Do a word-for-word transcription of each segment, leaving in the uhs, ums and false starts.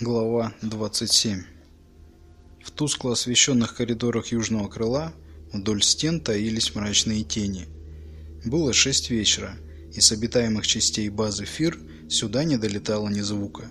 Глава двадцать семь. В тускло освещенных коридорах южного крыла вдоль стен таились мрачные тени. Было шесть вечера, и с обитаемых частей базы Фир сюда не долетало ни звука.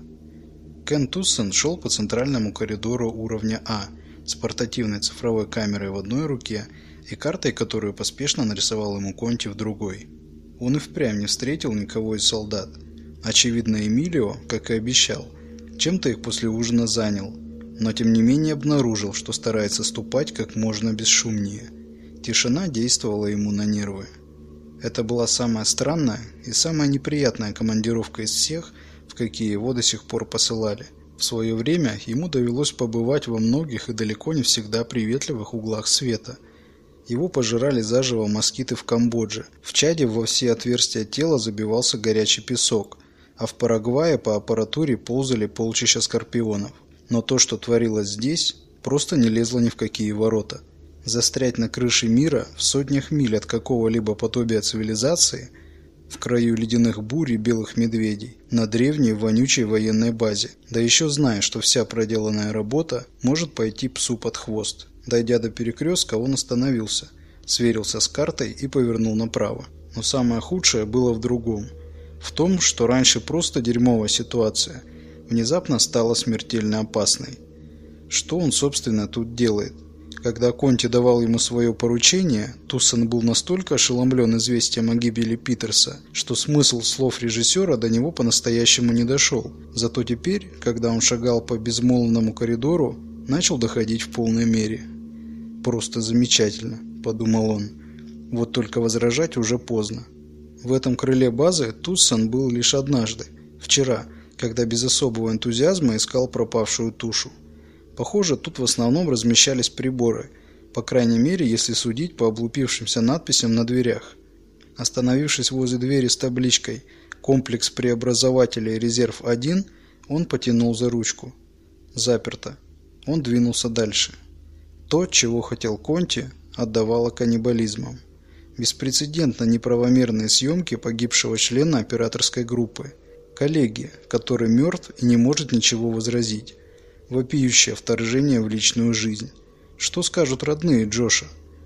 Кен Туссен шел по центральному коридору уровня А с портативной цифровой камерой в одной руке и картой, которую поспешно нарисовал ему Конти, в другой. Он и впрямь не встретил никого из солдат. Очевидно, Эмилио, как и обещал, чем-то их после ужина занял, но тем не менее обнаружил, что старается ступать как можно бесшумнее. Тишина действовала ему на нервы. Это была самая странная и самая неприятная командировка из всех, в какие его до сих пор посылали. В свое время ему довелось побывать во многих и далеко не всегда приветливых углах света. Его пожирали заживо москиты в Камбодже. В Чаде во все отверстия тела забивался горячий песок, а в Парагвае по аппаратуре ползали полчища скорпионов. Но то, что творилось здесь, просто не лезло ни в какие ворота. Застрять на крыше мира в сотнях миль от какого-либо подобия цивилизации, в краю ледяных бурь и белых медведей, на древней вонючей военной базе, да еще зная, что вся проделанная работа может пойти псу под хвост. Дойдя до перекрестка, он остановился, сверился с картой и повернул направо. Но самое худшее было в другом. В том, что раньше просто дерьмовая ситуация внезапно стала смертельно опасной. Что он, собственно, тут делает? Когда Конти давал ему свое поручение, Туссен был настолько ошеломлен известием о гибели Питерса, что смысл слов режиссера до него по-настоящему не дошел. Зато теперь, когда он шагал по безмолвному коридору, начал доходить в полной мере. «Просто замечательно», – подумал он. Вот только возражать уже поздно. В этом крыле базы Туссен был лишь однажды, вчера, когда без особого энтузиазма искал пропавшую тушу. Похоже, тут в основном размещались приборы, по крайней мере, если судить по облупившимся надписям на дверях. Остановившись возле двери с табличкой «Комплекс преобразователей резерв один», он потянул за ручку. Заперто. Он двинулся дальше. То, чего хотел Конти, отдавало каннибализмом. Беспрецедентно неправомерные съемки погибшего члена операторской группы. Коллеги, который мертв и не может ничего возразить. Вопиющее вторжение в личную жизнь. Что скажут родные Джоша?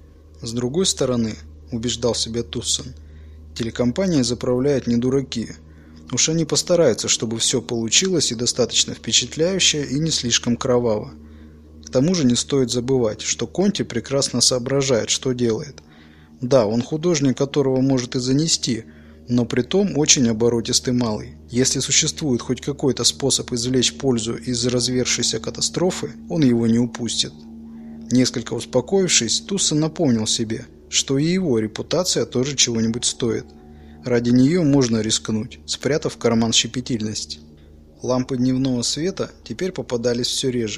С другой стороны, убеждал себя Туссен, телекомпания заправляет не дураки. Уж они постараются, чтобы все получилось и достаточно впечатляюще, и не слишком кроваво. К тому же не стоит забывать, что Конти прекрасно соображает, что делает. Да, он художник, которого может и занести, но притом очень оборотистый малый. Если существует хоть какой-то способ извлечь пользу из развершейся катастрофы, он его не упустит. Несколько успокоившись, Туссен напомнил себе, что и его репутация тоже чего-нибудь стоит. Ради нее можно рискнуть, спрятав в карман щепетильность. Лампы дневного света теперь попадались все реже.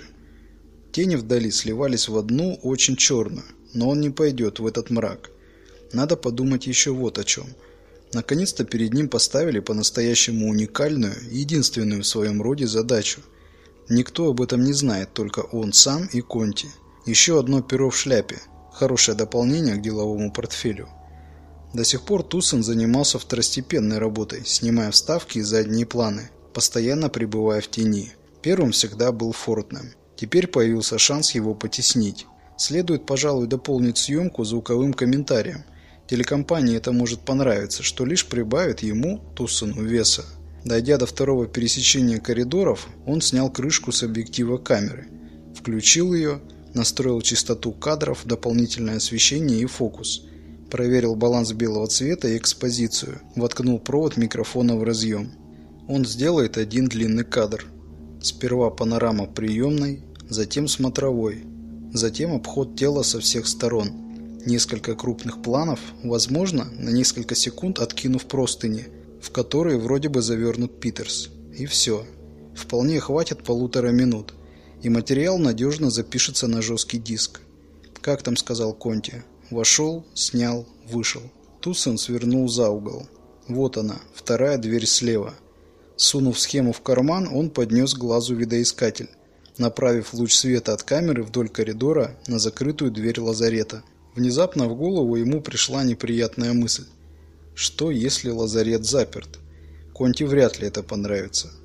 Тени вдали сливались в одну, очень черную, но он не пойдет в этот мрак. Надо подумать еще вот о чем. Наконец-то перед ним поставили по-настоящему уникальную, единственную в своем роде задачу. Никто об этом не знает, только он сам и Конти. Еще одно перо в шляпе. Хорошее дополнение к деловому портфелю. До сих пор Туссен занимался второстепенной работой, снимая вставки и задние планы, постоянно пребывая в тени. Первым всегда был Фортнем. Теперь появился шанс его потеснить. Следует, пожалуй, дополнить съемку звуковым комментарием. Телекомпании это может понравиться, что лишь прибавит ему, Туссену, веса. Дойдя до второго пересечения коридоров, он снял крышку с объектива камеры, включил ее, настроил частоту кадров, дополнительное освещение и фокус, проверил баланс белого цвета и экспозицию, воткнул провод микрофона в разъем. Он сделает один длинный кадр. Сперва панорама приемной, затем смотровой, затем обход тела со всех сторон. Несколько крупных планов, возможно, на несколько секунд откинув простыни, в которые вроде бы завернут Питерс. И все. Вполне хватит полутора минут, и материал надежно запишется на жесткий диск. Как там сказал Конти? Вошел, снял, вышел. Туссен свернул за угол. Вот она, вторая дверь слева. Сунув схему в карман, он поднес к глазу видоискатель, направив луч света от камеры вдоль коридора на закрытую дверь лазарета. Внезапно в голову ему пришла неприятная мысль. Что, если лазарет заперт? Конти вряд ли это понравится.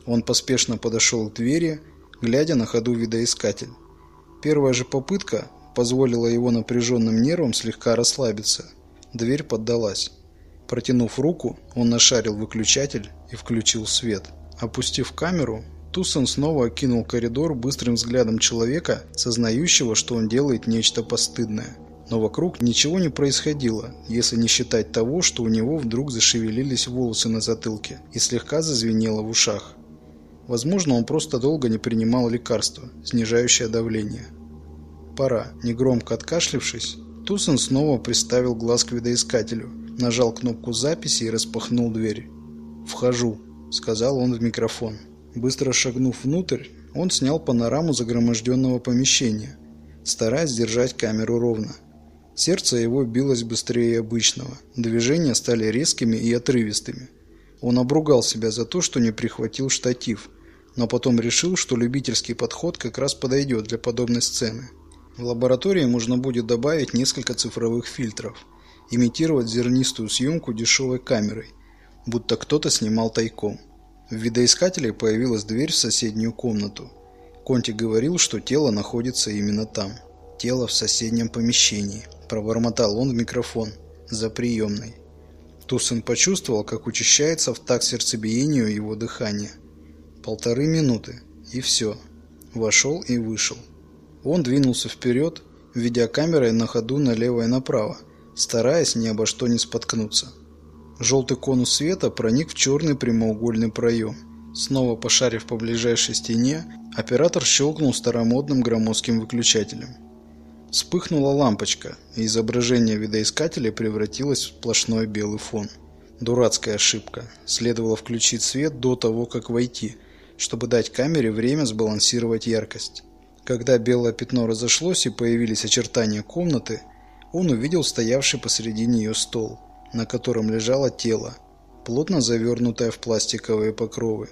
Он поспешно подошел к двери, глядя на ходу видоискатель. Первая же попытка позволила его напряженным нервам слегка расслабиться. Дверь поддалась. Протянув руку, он нашарил выключатель и включил свет. Опустив камеру, Тусон снова окинул коридор быстрым взглядом человека, сознающего, что он делает нечто постыдное. Но вокруг ничего не происходило, если не считать того, что у него вдруг зашевелились волосы на затылке и слегка зазвенело в ушах. Возможно, он просто долго не принимал лекарства, снижающее давление. Пора. Негромко откашлившись, Тусон снова приставил глаз к видоискателю, нажал кнопку записи и распахнул дверь. «Вхожу», — сказал он в микрофон. Быстро шагнув внутрь, он снял панораму загроможденного помещения, стараясь держать камеру ровно. Сердце его билось быстрее обычного, движения стали резкими и отрывистыми. Он обругал себя за то, что не прихватил штатив, но потом решил, что любительский подход как раз подойдет для подобной сцены. В лаборатории можно будет добавить несколько цифровых фильтров, имитировать зернистую съемку дешевой камерой, будто кто-то снимал тайком. В видоискателе появилась дверь в соседнюю комнату. Конти говорил, что тело находится именно там. «Тело в соседнем помещении», – пробормотал он в микрофон, за приемной. Тусон почувствовал, как учащается в такт сердцебиению его дыхание. Полторы минуты, и все. Вошел и вышел. Он двинулся вперед, ведя камерой на ходу налево и направо, стараясь ни обо что не споткнуться. Желтый конус света проник в черный прямоугольный проем. Снова пошарив по ближайшей стене, оператор щелкнул старомодным громоздким выключателем. Вспыхнула лампочка, и изображение видоискателя превратилось в сплошной белый фон. Дурацкая ошибка. Следовало включить свет до того, как войти, чтобы дать камере время сбалансировать яркость. Когда белое пятно разошлось и появились очертания комнаты, он увидел стоявший посредине ее стол, на котором лежало тело, плотно завернутое в пластиковые покровы.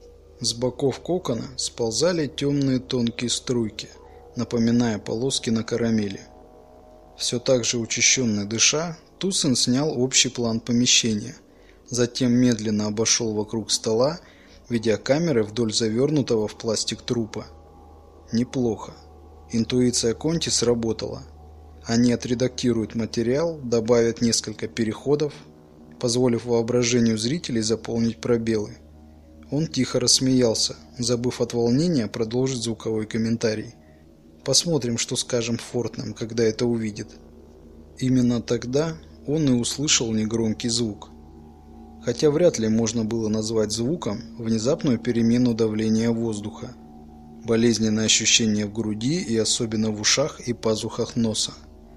С боков кокона сползали темные тонкие струйки, напоминая полоски на карамели. Все так же учащенно дыша, Тусон снял общий план помещения, затем медленно обошел вокруг стола, ведя камеры вдоль завернутого в пластик трупа. Неплохо. Интуиция Конти сработала. Они отредактируют материал, добавят несколько переходов, позволив воображению зрителей заполнить пробелы. Он тихо рассмеялся, забыв от волнения продолжить звуковой комментарий. Посмотрим, что скажем Фортнам, когда это увидит. Именно тогда он и услышал негромкий звук. Хотя вряд ли можно было назвать звуком внезапную перемену давления воздуха, болезненное ощущение в груди и особенно в ушах и пазухах носа.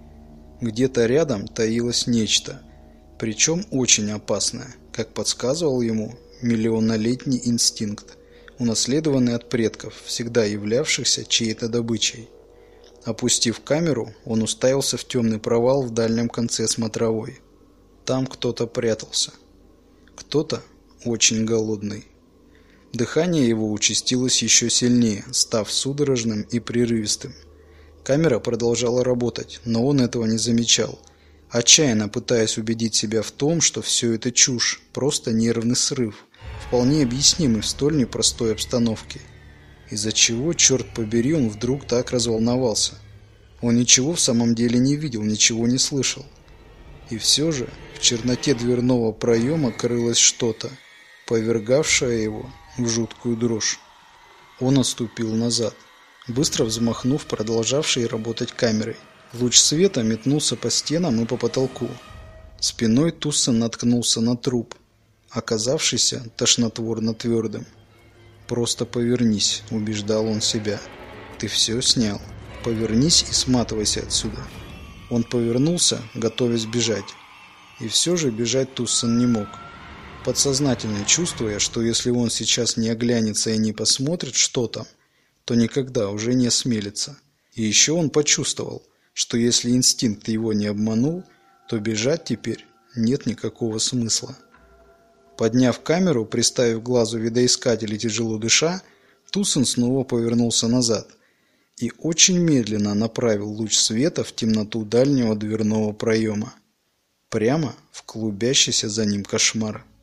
Где-то рядом таилось нечто, причем очень опасное, как подсказывал ему миллионолетний инстинкт, унаследованный от предков, всегда являвшихся чьей-то добычей. Опустив камеру, он уставился в темный провал в дальнем конце смотровой. Там кто-то прятался. Кто-то очень голодный. Дыхание его участилось еще сильнее, став судорожным и прерывистым. Камера продолжала работать, но он этого не замечал, отчаянно пытаясь убедить себя в том, что все это чушь, просто нервный срыв, вполне объяснимый в столь непростой обстановке. Из-за чего, черт побери, он вдруг так разволновался? Он ничего в самом деле не видел, ничего не слышал. И все же в черноте дверного проема крылось что-то, повергавшее его в жуткую дрожь. Он отступил назад, быстро взмахнув продолжавшей работать камерой. Луч света метнулся по стенам и по потолку. Спиной Тусон наткнулся на труп, оказавшийся тошнотворно твердым. «Просто повернись», — убеждал он себя. «Ты все снял. Повернись и сматывайся отсюда». Он повернулся, готовясь бежать. И все же бежать Тусон не мог. Подсознательно чувствуя, что если он сейчас не оглянется и не посмотрит, что там, то никогда уже не осмелится. И еще он почувствовал, что если инстинкт его не обманул, то бежать теперь нет никакого смысла. Подняв камеру, приставив к глазу видоискатель и тяжело дыша, Тусон снова повернулся назад и очень медленно направил луч света в темноту дальнего дверного проема, прямо в клубящийся за ним кошмар.